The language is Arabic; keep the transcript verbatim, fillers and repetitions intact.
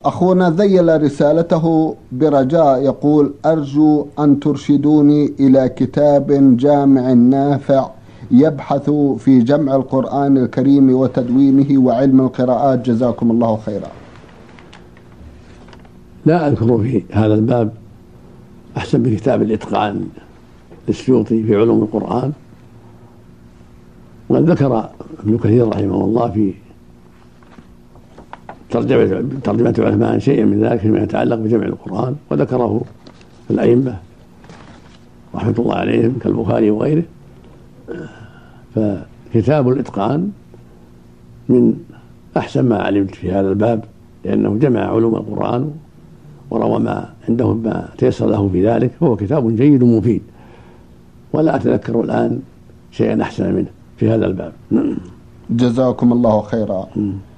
أخونا ذيل رسالته برجاء يقول: أرجو أن ترشدوني إلى كتاب جامع نافع يبحث في جمع القرآن الكريم وتدوينه وعلم القراءات، جزاكم الله خيرا. لا أذكر في هذا الباب أحسن من كتاب الإتقان للسيوطي في علوم القرآن، وقد ذكر ابن كثير رحمه الله في ترجمة ترجمة العلماء شيئا من ذلك فيما يتعلق بجمع القرآن، وذكره الأئمة رحمة الله عليهم كالبخاري وغيره. فكتاب الإتقان من أحسن ما علمت في هذا الباب، لأنه جمع علوم القرآن وروى ما عنده ما تيسر له في ذلك، فهو كتاب جيد مفيد، ولا أتذكر الآن شيئا أحسن منه في هذا الباب. جزاكم الله خيرا.